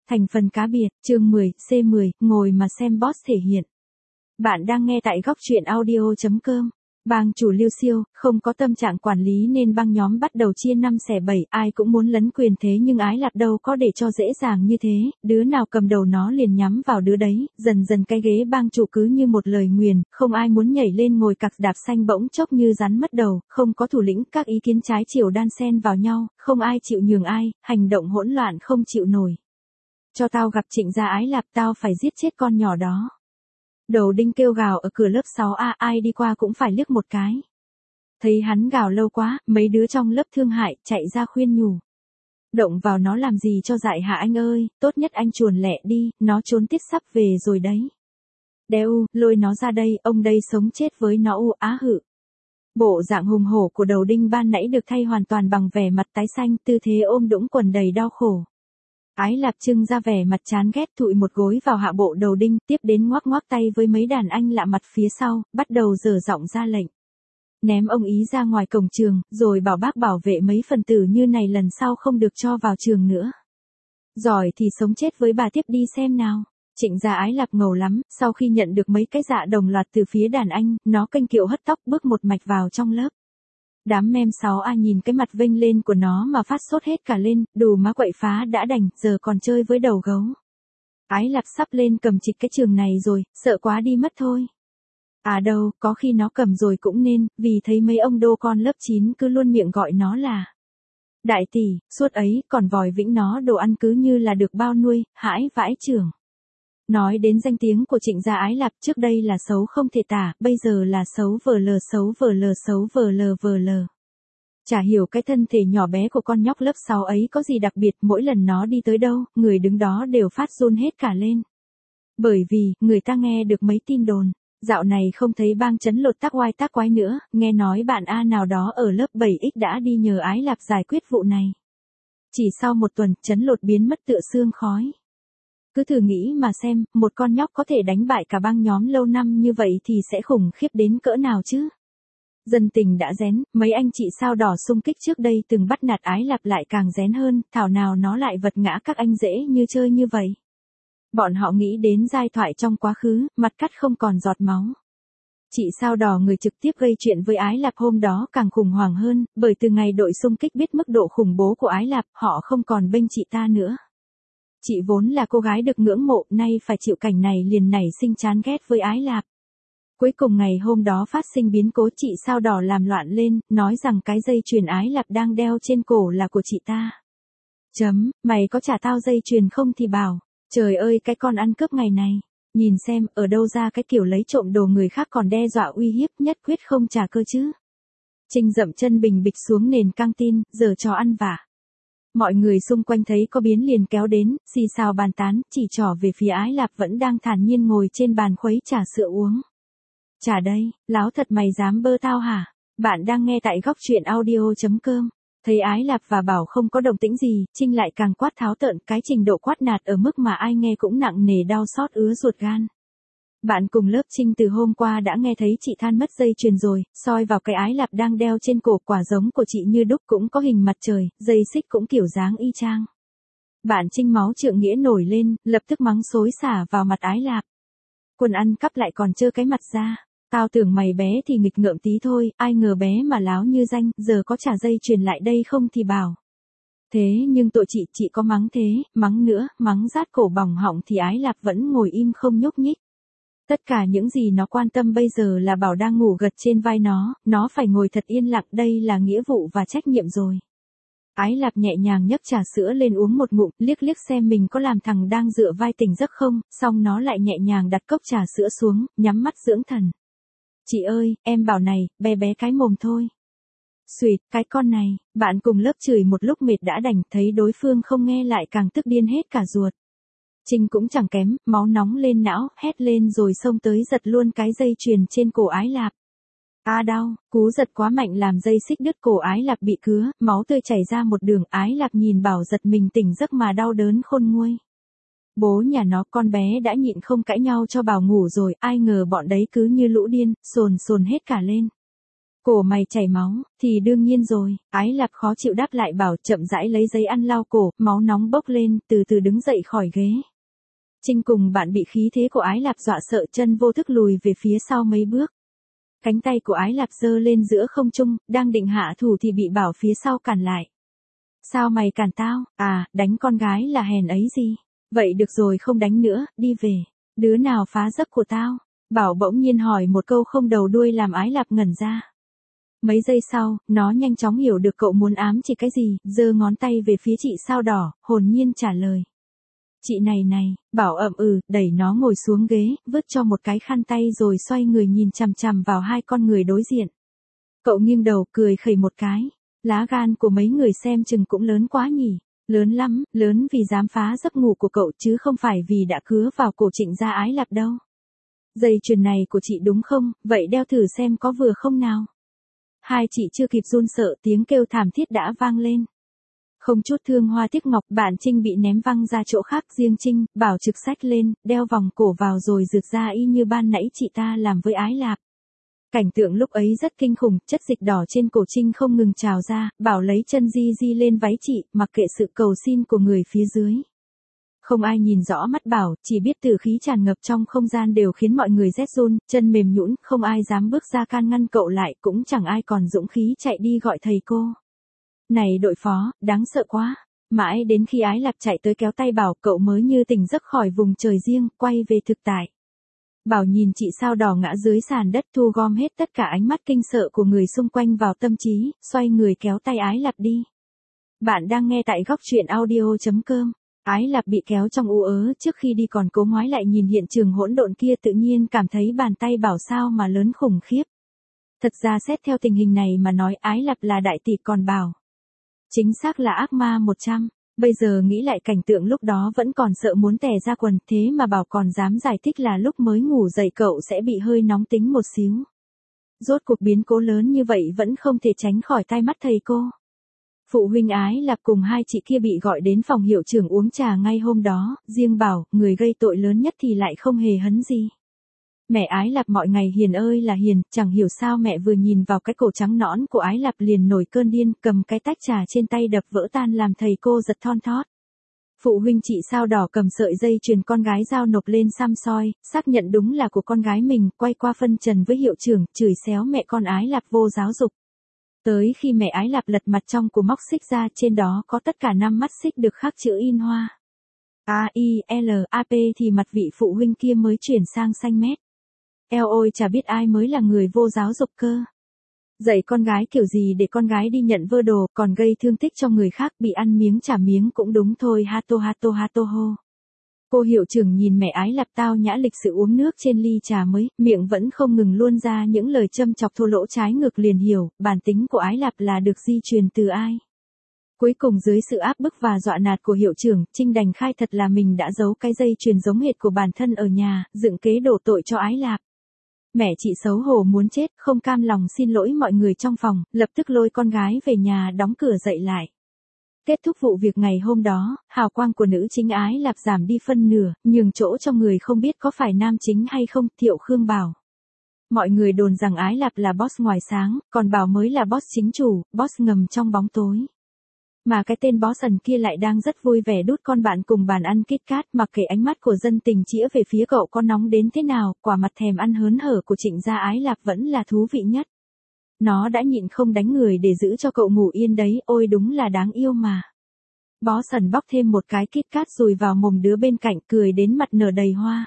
Thành phần cá biệt, chương 10, C10, ngồi mà xem boss thể hiện. Bạn đang nghe tại góc truyện audio.com. Bang chủ Lưu Siêu, không có tâm trạng quản lý nên băng nhóm bắt đầu chia 5 xẻ 7, ai cũng muốn lấn quyền thế nhưng Ái Lạp đâu có để cho dễ dàng như thế, đứa nào cầm đầu nó liền nhắm vào đứa đấy, dần dần cái ghế bang chủ cứ như một lời nguyền, không ai muốn nhảy lên ngồi cặc đạp xanh bỗng chốc như rắn mất đầu, không có thủ lĩnh, các ý kiến trái chiều đan xen vào nhau, không ai chịu nhường ai, hành động hỗn loạn không chịu nổi. Cho tao gặp Trịnh gia Ái Lạp, tao phải giết chết con nhỏ đó. Đầu đinh kêu gào ở cửa lớp 6A, ai đi qua cũng phải liếc một cái. Thấy hắn gào lâu quá, mấy đứa trong lớp thương hại, chạy ra khuyên nhủ. Động vào nó làm gì cho dại hả anh ơi, tốt nhất anh chuồn lẹ đi, nó trốn tiết sắp về rồi đấy. Đeo, lôi nó ra đây, ông đây sống chết với nó á hự. Bộ dạng hùng hổ của đầu đinh ban nãy được thay hoàn toàn bằng vẻ mặt tái xanh, tư thế ôm đũng quần đầy đau khổ. Ái Lạp trưng ra vẻ mặt chán ghét, thụi một gối vào hạ bộ đầu đinh, tiếp đến ngoắc ngoắc tay với mấy đàn anh lạ mặt phía sau, bắt đầu dở giọng ra lệnh. Ném ông ý ra ngoài cổng trường, rồi bảo bác bảo vệ mấy phần tử như này lần sau không được cho vào trường nữa. Giỏi thì sống chết với bà tiếp đi xem nào. Trịnh gia Ái Lạp ngầu lắm, sau khi nhận được mấy cái dạ đồng loạt từ phía đàn anh, nó kênh kiệu hất tóc bước một mạch vào trong lớp. Đám mem 6A nhìn cái mặt vênh lên của nó mà phát sốt hết cả lên, đủ má quậy phá đã đành, giờ còn chơi với đầu gấu. Ái Lạp sắp lên cầm trịch cái trường này rồi, sợ quá đi mất thôi. À đâu, có khi nó cầm rồi cũng nên, vì thấy mấy ông đô con lớp 9 cứ luôn miệng gọi nó là đại tỷ, suốt ấy còn vòi vĩnh nó đồ ăn cứ như là được bao nuôi, hãi vãi trưởng. Nói đến danh tiếng của Trịnh gia Ái Lạp, trước đây là xấu không thể tả, bây giờ là xấu vờ lờ xấu vờ lờ xấu vờ lờ vờ lờ. Chả hiểu cái thân thể nhỏ bé của con nhóc lớp 6 ấy có gì đặc biệt, mỗi lần nó đi tới đâu, người đứng đó đều phát run hết cả lên. Bởi vì, người ta nghe được mấy tin đồn, dạo này không thấy bang chấn lột tác oai tác quái nữa, nghe nói bạn A nào đó ở lớp 7X đã đi nhờ Ái Lạp giải quyết vụ này. Chỉ sau một tuần, chấn lột biến mất tựa sương khói. Cứ thử nghĩ mà xem, một con nhóc có thể đánh bại cả bang nhóm lâu năm như vậy thì sẽ khủng khiếp đến cỡ nào chứ? Dân tình đã rén, mấy anh chị sao đỏ xung kích trước đây từng bắt nạt Ái Lạp lại càng rén hơn, thảo nào nó lại vật ngã các anh dễ như chơi như vậy. Bọn họ nghĩ đến giai thoại trong quá khứ, mặt cắt không còn giọt máu. Chị sao đỏ người trực tiếp gây chuyện với Ái Lạp hôm đó càng khủng hoảng hơn, bởi từ ngày đội xung kích biết mức độ khủng bố của Ái Lạp, họ không còn bênh chị ta nữa. Chị vốn là cô gái được ngưỡng mộ, nay phải chịu cảnh này liền nảy sinh chán ghét với Ái Lạp. Cuối cùng ngày hôm đó phát sinh biến cố, chị sao đỏ làm loạn lên, nói rằng cái dây chuyền Ái Lạp đang đeo trên cổ là của chị ta. Mày có trả tao dây chuyền không thì bảo, trời ơi cái con ăn cướp ngày này, nhìn xem, ở đâu ra cái kiểu lấy trộm đồ người khác còn đe dọa uy hiếp, nhất quyết không trả cơ chứ. Trinh dậm chân bình bịch xuống nền căng tin, giờ cho ăn vả. Mọi người xung quanh thấy có biến liền kéo đến, xì xào bàn tán, chỉ trỏ về phía Ái Lạp vẫn đang thản nhiên ngồi trên bàn khuấy trà sữa uống. Trà đây, láo thật mày dám bơ tao hả? Bạn đang nghe tại góc truyện audio.com. Thấy Ái Lạp và bảo không có động tĩnh gì, Trinh lại càng quát tháo tợn, cái trình độ quát nạt ở mức mà ai nghe cũng nặng nề đau xót ứa ruột gan. Bạn cùng lớp Trinh từ hôm qua đã nghe thấy chị than mất dây chuyền rồi, soi vào cái Ái Lạp đang đeo trên cổ quả giống của chị như đúc cũng có hình mặt trời, dây xích cũng kiểu dáng y chang. Bạn Trinh máu trượng nghĩa nổi lên, lập tức mắng xối xả vào mặt Ái Lạp. Quần ăn cắp lại còn trơ cái mặt ra. Tao tưởng mày bé thì nghịch ngợm tí thôi, ai ngờ bé mà láo như danh, giờ có trả dây chuyền lại đây không thì bảo. Thế nhưng tội chị có mắng thế, mắng nữa, mắng rát cổ bỏng họng thì Ái Lạp vẫn ngồi im không nhúc nhích. Tất cả những gì nó quan tâm bây giờ là bảo đang ngủ gật trên vai nó phải ngồi thật yên lặng, đây là nghĩa vụ và trách nhiệm rồi. Ái Lạp nhẹ nhàng nhấc trà sữa lên uống một ngụm, liếc liếc xem mình có làm thằng đang dựa vai tỉnh giấc không, xong nó lại nhẹ nhàng đặt cốc trà sữa xuống, nhắm mắt dưỡng thần. Chị ơi, em bảo này, bé bé cái mồm thôi. Xuyệt, cái con này, bạn cùng lớp chửi một lúc mệt đã đành, thấy đối phương không nghe lại càng tức điên hết cả ruột. Trinh cũng chẳng kém, máu nóng lên não, hét lên rồi xông tới giật luôn cái dây chuyền trên cổ Ái Lạp. Đau, cú giật quá mạnh làm dây xích đứt cổ Ái Lạp bị cứa, máu tươi chảy ra một đường, Ái Lạp nhìn bảo giật mình tỉnh giấc mà đau đớn khôn nguôi. Bố nhà nó con bé đã nhịn không cãi nhau cho bảo ngủ rồi, ai ngờ bọn đấy cứ như lũ điên, sồn hết cả lên. Cổ mày chảy máu, thì đương nhiên rồi, Ái Lạp khó chịu đáp lại bảo, chậm rãi lấy giấy ăn lau cổ, máu nóng bốc lên, từ từ đứng dậy khỏi ghế. Trinh cùng bạn bị khí thế của Ái Lạp dọa sợ, chân vô thức lùi về phía sau mấy bước. Cánh tay của Ái Lạp giơ lên giữa không trung, đang định hạ thủ thì bị Bảo phía sau cản lại. Sao mày cản tao? À, đánh con gái là hèn ấy gì? Vậy được rồi, không đánh nữa, đi về. Đứa nào phá giấc của tao? Bảo bỗng nhiên hỏi một câu không đầu đuôi làm Ái Lạp ngẩn ra. Mấy giây sau, nó nhanh chóng hiểu được cậu muốn ám chỉ cái gì, giơ ngón tay về phía chị sao đỏ, hồn nhiên trả lời. Chị này, Bảo ậm đẩy nó ngồi xuống ghế, vứt cho một cái khăn tay rồi xoay người nhìn chằm chằm vào hai con người đối diện. Cậu nghiêng đầu cười khẩy một cái. Lá gan của mấy người xem chừng cũng lớn quá nhỉ. Lớn lắm, lớn vì dám phá giấc ngủ của cậu chứ không phải vì đã cứa vào cổ Trịnh gia Ái Lạp đâu. Dây chuyền này của chị đúng không, vậy đeo thử xem có vừa không nào. Hai chị chưa kịp run sợ tiếng kêu thảm thiết đã vang lên. Không chút thương hoa tiếc ngọc, bạn Trinh bị ném văng ra chỗ khác, riêng Trinh, Bảo trực xách lên, đeo vòng cổ vào rồi rực ra y như ban nãy chị ta làm với Ái Lạp. Cảnh tượng lúc ấy rất kinh khủng, chất dịch đỏ trên cổ Trinh không ngừng trào ra, Bảo lấy chân di lên váy chị, mặc kệ sự cầu xin của người phía dưới. Không ai nhìn rõ mắt Bảo, chỉ biết từ khí tràn ngập trong không gian đều khiến mọi người rét run, chân mềm nhũn, không ai dám bước ra can ngăn cậu lại, cũng chẳng ai còn dũng khí chạy đi gọi thầy cô. Này đội phó, đáng sợ quá. Mãi đến khi Ái Lạp chạy tới kéo tay Bảo, cậu mới như tỉnh giấc khỏi vùng trời riêng, quay về thực tại. Bảo nhìn chị sao đỏ ngã dưới sàn đất, thu gom hết tất cả ánh mắt kinh sợ của người xung quanh vào tâm trí, xoay người kéo tay Ái Lạp đi. Bạn đang nghe tại góc truyện audio.com. Ái Lạp bị kéo trong u ớ, trước khi đi còn cố ngoái lại nhìn hiện trường hỗn độn kia, tự nhiên cảm thấy bàn tay Bảo sao mà lớn khủng khiếp. Thật ra xét theo tình hình này mà nói, Ái Lạp là đại tỷ, còn Bảo chính xác là ác ma 100. Bây giờ nghĩ lại cảnh tượng lúc đó vẫn còn sợ muốn tè ra quần, thế mà Bảo còn dám giải thích là lúc mới ngủ dậy cậu sẽ bị hơi nóng tính một xíu. Rốt cuộc biến cố lớn như vậy vẫn không thể tránh khỏi tai mắt thầy cô. Phụ huynh Ái Lạp cùng hai chị kia bị gọi đến phòng hiệu trưởng uống trà ngay hôm đó, riêng Bảo, người gây tội lớn nhất thì lại không hề hấn gì. Mẹ Ái Lạp mọi ngày hiền ơi là hiền, chẳng hiểu sao mẹ vừa nhìn vào cái cổ trắng nõn của Ái Lạp liền nổi cơn điên, cầm cái tách trà trên tay đập vỡ tan làm thầy cô giật thon thót. Phụ huynh chị sao đỏ cầm sợi dây chuyền con gái giao nộp lên xăm soi, xác nhận đúng là của con gái mình, quay qua phân trần với hiệu trưởng, chửi xéo mẹ con Ái Lạp vô giáo dục. Tới khi mẹ Ái Lạp lật mặt trong của móc xích ra, trên đó có tất cả 5 mắt xích được khắc chữ in hoa AILAP thì mặt vị phụ huynh kia mới chuyển sang xanh mét. Eo ôi, chả biết ai mới là người vô giáo dục cơ. Dạy con gái kiểu gì để con gái đi nhận vơ đồ, còn gây thương tích cho người khác, bị ăn miếng trả miếng cũng đúng thôi, hato ho. Cô hiệu trưởng nhìn mẹ Ái Lạp tao nhã lịch sự uống nước trên ly trà mới, miệng vẫn không ngừng luôn ra những lời châm chọc thô lỗ, trái ngược liền hiểu, bản tính của Ái Lạp là được di truyền từ ai. Cuối cùng dưới sự áp bức và dọa nạt của hiệu trưởng, Trinh đành khai thật là mình đã giấu cái dây chuyền giống hệt của bản thân ở nhà, dựng kế đổ tội cho Ái Lạp. Mẹ chị xấu hổ muốn chết, không cam lòng xin lỗi mọi người trong phòng, lập tức lôi con gái về nhà đóng cửa dậy lại. Kết thúc vụ việc ngày hôm đó, hào quang của nữ chính Ái Lạp giảm đi phân nửa, nhường chỗ cho người không biết có phải nam chính hay không, Thiệu Khương Bảo. Mọi người đồn rằng Ái Lạp là boss ngoài sáng, còn Bảo mới là boss chính chủ, boss ngầm trong bóng tối. Mà cái tên boss ẩn kia lại đang rất vui vẻ đút con bạn cùng bàn ăn KitKat, mặc kệ ánh mắt của dân tình chĩa về phía cậu có nóng đến thế nào, quả mặt thèm ăn hớn hở của Trịnh gia Ái Lạp vẫn là thú vị nhất. Nó đã nhịn không đánh người để giữ cho cậu ngủ yên đấy, ôi đúng là đáng yêu mà. Boss ẩn bóc thêm một cái KitKat dùi vào mồm đứa bên cạnh, cười đến mặt nở đầy hoa.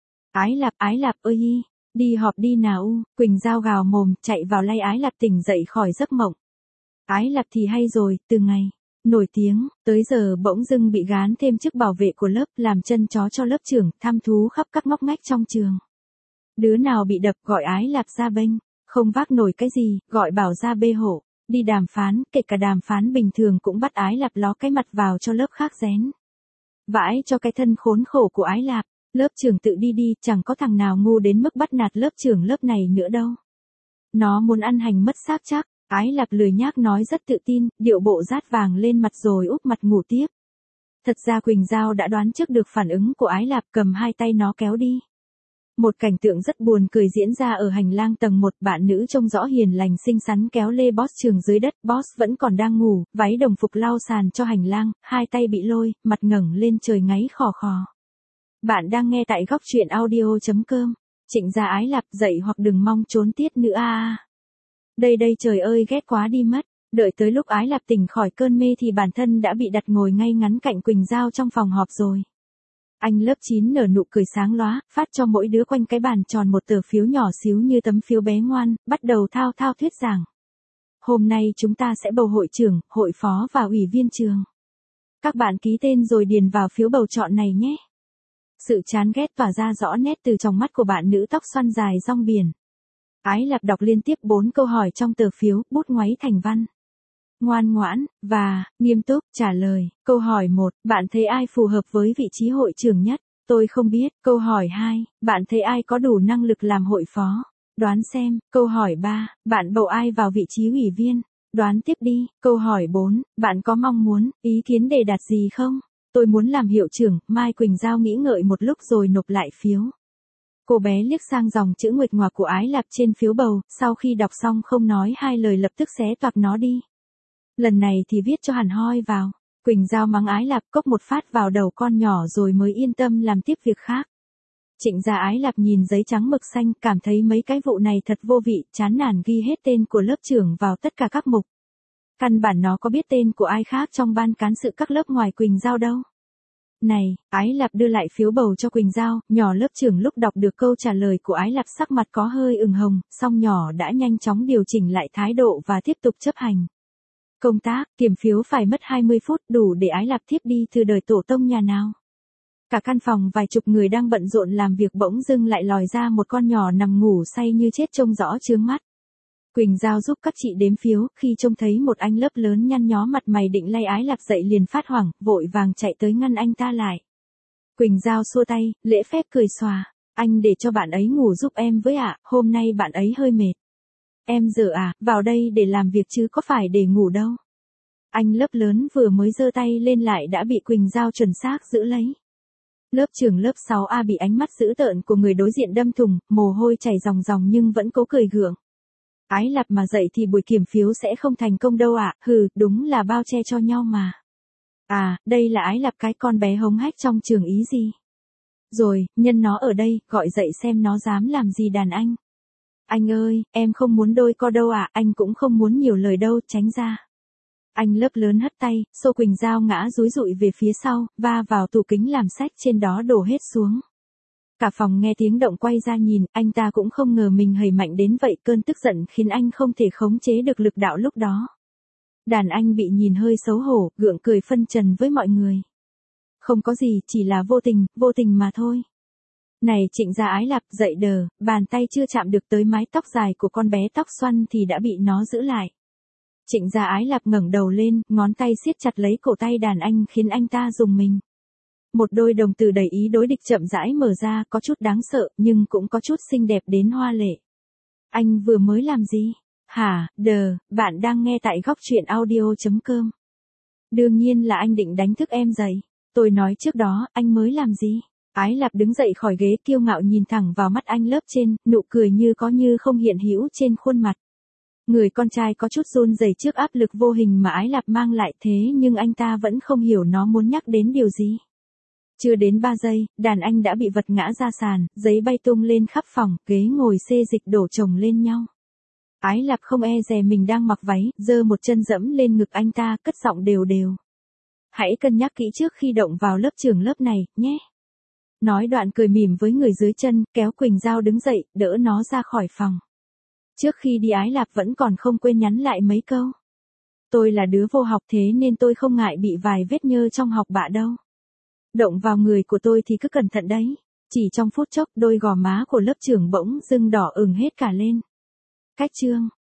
Ái Lạp ơi hi, đi họp đi nào. Quỳnh Giao gào mồm, chạy vào lay Ái Lạp tỉnh dậy khỏi giấc mộng. Ái Lạp thì hay rồi, từ ngày nổi tiếng, tới giờ bỗng dưng bị gán thêm chức bảo vệ của lớp, làm chân chó cho lớp trưởng, thăm thú khắp các ngóc ngách trong trường. Đứa nào bị đập gọi Ái Lạp ra bênh, không vác nổi cái gì, gọi Bảo ra bê hộ, đi đàm phán, kể cả đàm phán bình thường cũng bắt Ái Lạp ló cái mặt vào cho lớp khác rén. Vãi cho cái thân khốn khổ của Ái Lạp, lớp trưởng tự đi, chẳng có thằng nào ngu đến mức bắt nạt lớp trưởng lớp này nữa đâu. Nó muốn ăn hành mất xác chắc. Ái Lạp lười nhác nói rất tự tin, điệu bộ rát vàng lên mặt rồi úp mặt ngủ tiếp. Thật ra Quỳnh Giao đã đoán trước được phản ứng của Ái Lạp, cầm hai tay nó kéo đi. Một cảnh tượng rất buồn cười diễn ra ở hành lang tầng 1, bạn nữ trông rõ hiền lành xinh xắn kéo lê boss trường dưới đất, boss vẫn còn đang ngủ, váy đồng phục lau sàn cho hành lang, hai tay bị lôi, mặt ngẩng lên trời ngáy khò khò. Bạn đang nghe tại góc truyện audio.com. Trịnh Gia Ái Lạp, dậy hoặc đừng mong trốn tiết nữa a. Đây trời ơi ghét quá đi mất. Đợi tới lúc Ái Lạp tỉnh khỏi cơn mê thì bản thân đã bị đặt ngồi ngay ngắn cạnh Quỳnh Giao trong phòng họp rồi. Anh lớp 9 nở nụ cười sáng lóa, phát cho mỗi đứa quanh cái bàn tròn một tờ phiếu nhỏ xíu như tấm phiếu bé ngoan, bắt đầu thao thao thuyết giảng. Hôm nay chúng ta sẽ bầu hội trưởng, hội phó và ủy viên trường. Các bạn ký tên rồi điền vào phiếu bầu chọn này nhé. Sự chán ghét tỏa ra rõ nét từ trong mắt của bạn nữ tóc xoăn dài rong biển. Ái Lạp đọc liên tiếp 4 câu hỏi trong tờ phiếu, bút ngoáy thành văn. Ngoan ngoãn, và, nghiêm túc, trả lời. Câu hỏi 1, bạn thấy ai phù hợp với vị trí hội trưởng nhất? Tôi không biết. Câu hỏi 2, bạn thấy ai có đủ năng lực làm hội phó? Đoán xem. Câu hỏi 3, bạn bầu ai vào vị trí ủy viên? Đoán tiếp đi. Câu hỏi 4, bạn có mong muốn, ý kiến đề đạt gì không? Tôi muốn làm hiệu trưởng. Mai Quỳnh Giao nghĩ ngợi một lúc rồi nộp lại phiếu. Cô bé liếc sang dòng chữ nguệch ngoạc của Ái Lạp trên phiếu bầu, sau khi đọc xong không nói hai lời lập tức xé toạc nó đi. Lần này thì viết cho hẳn hoi vào. Quỳnh Giao mắng Ái Lạp cốc một phát vào đầu con nhỏ rồi mới yên tâm làm tiếp việc khác. Trịnh Gia Ái Lạp nhìn giấy trắng mực xanh, cảm thấy mấy cái vụ này thật vô vị, chán nản ghi hết tên của lớp trưởng vào tất cả các mục. Căn bản nó có biết tên của ai khác trong ban cán sự các lớp ngoài Quỳnh Giao đâu. Này, Ái Lạp đưa lại phiếu bầu cho Quỳnh Giao, nhỏ lớp trưởng lúc đọc được câu trả lời của Ái Lạp sắc mặt có hơi ửng hồng, song nhỏ đã nhanh chóng điều chỉnh lại thái độ và tiếp tục chấp hành. Công tác, kiểm phiếu phải mất 20 phút đủ để Ái Lạp thiếp đi từ đời tổ tông nhà nào. Cả căn phòng vài chục người đang bận rộn làm việc bỗng dưng lại lòi ra một con nhỏ nằm ngủ say như chết trông rõ chướng mắt. Quỳnh Giao giúp các chị đếm phiếu, khi trông thấy một anh lớp lớn nhăn nhó mặt mày định lay Ái Lạp dậy liền phát hoảng, vội vàng chạy tới ngăn anh ta lại. Quỳnh Giao xua tay, lễ phép cười xòa, anh để cho bạn ấy ngủ giúp em với ạ, hôm nay bạn ấy hơi mệt. Em giờ vào đây để làm việc chứ có phải để ngủ đâu. Anh lớp lớn vừa mới giơ tay lên lại đã bị Quỳnh Giao chuẩn xác giữ lấy. Lớp trưởng lớp 6A bị ánh mắt dữ tợn của người đối diện đâm thủng, mồ hôi chảy ròng ròng nhưng vẫn cố cười gượng. Ái Lạp mà dậy thì buổi kiểm phiếu sẽ không thành công đâu ạ, hừ, đúng là bao che cho nhau mà. Đây là Ái Lạp cái con bé hống hách trong trường ý gì. Rồi, nhân nó ở đây, gọi dậy xem nó dám làm gì đàn anh. Anh ơi, em không muốn đôi co đâu ạ, anh cũng không muốn nhiều lời đâu, tránh ra. Anh lớp lớn hất tay, xô Quỳnh Giao ngã dúi dụi về phía sau, va vào tủ kính làm sách trên đó đổ hết xuống. Cả phòng nghe tiếng động quay ra nhìn, anh ta cũng không ngờ mình hầy mạnh đến vậy, cơn tức giận khiến anh không thể khống chế được lực đạo lúc đó. Đàn anh bị nhìn hơi xấu hổ, gượng cười phân trần với mọi người. Không có gì, chỉ là vô tình mà thôi. Này Trịnh Gia Ái Lạp, dậy đờ, bàn tay chưa chạm được tới mái tóc dài của con bé tóc xoăn thì đã bị nó giữ lại. Trịnh Gia Ái Lạp ngẩng đầu lên, ngón tay siết chặt lấy cổ tay đàn anh khiến anh ta rùng mình. Một đôi đồng tử đầy ý đối địch chậm rãi mở ra, có chút đáng sợ, nhưng cũng có chút xinh đẹp đến hoa lệ. Anh vừa mới làm gì? Bạn đang nghe tại góc truyện audio.com. Đương nhiên là anh định đánh thức em dậy. Tôi nói trước đó, anh mới làm gì? Ái Lạp đứng dậy khỏi ghế kiêu ngạo nhìn thẳng vào mắt anh lớp trên, nụ cười như có như không hiện hữu trên khuôn mặt. Người con trai có chút run rẩy trước áp lực vô hình mà Ái Lạp mang lại, thế nhưng anh ta vẫn không hiểu nó muốn nhắc đến điều gì. Chưa đến 3 giây, đàn anh đã bị vật ngã ra sàn, giấy bay tung lên khắp phòng, ghế ngồi xê dịch đổ chồng lên nhau. Ái Lạp không e dè mình đang mặc váy, giơ một chân dẫm lên ngực anh ta, cất giọng đều đều. Hãy cân nhắc kỹ trước khi động vào lớp trưởng lớp này, nhé. Nói đoạn cười mỉm với người dưới chân, kéo Quỳnh Giao đứng dậy, đỡ nó ra khỏi phòng. Trước khi đi Ái Lạp vẫn còn không quên nhắn lại mấy câu. Tôi là đứa vô học thế nên tôi không ngại bị vài vết nhơ trong học bạ đâu. Động vào người của tôi thì cứ cẩn thận đấy. Chỉ trong phút chốc đôi gò má của lớp trưởng bỗng dưng đỏ ửng hết cả lên. Cách chương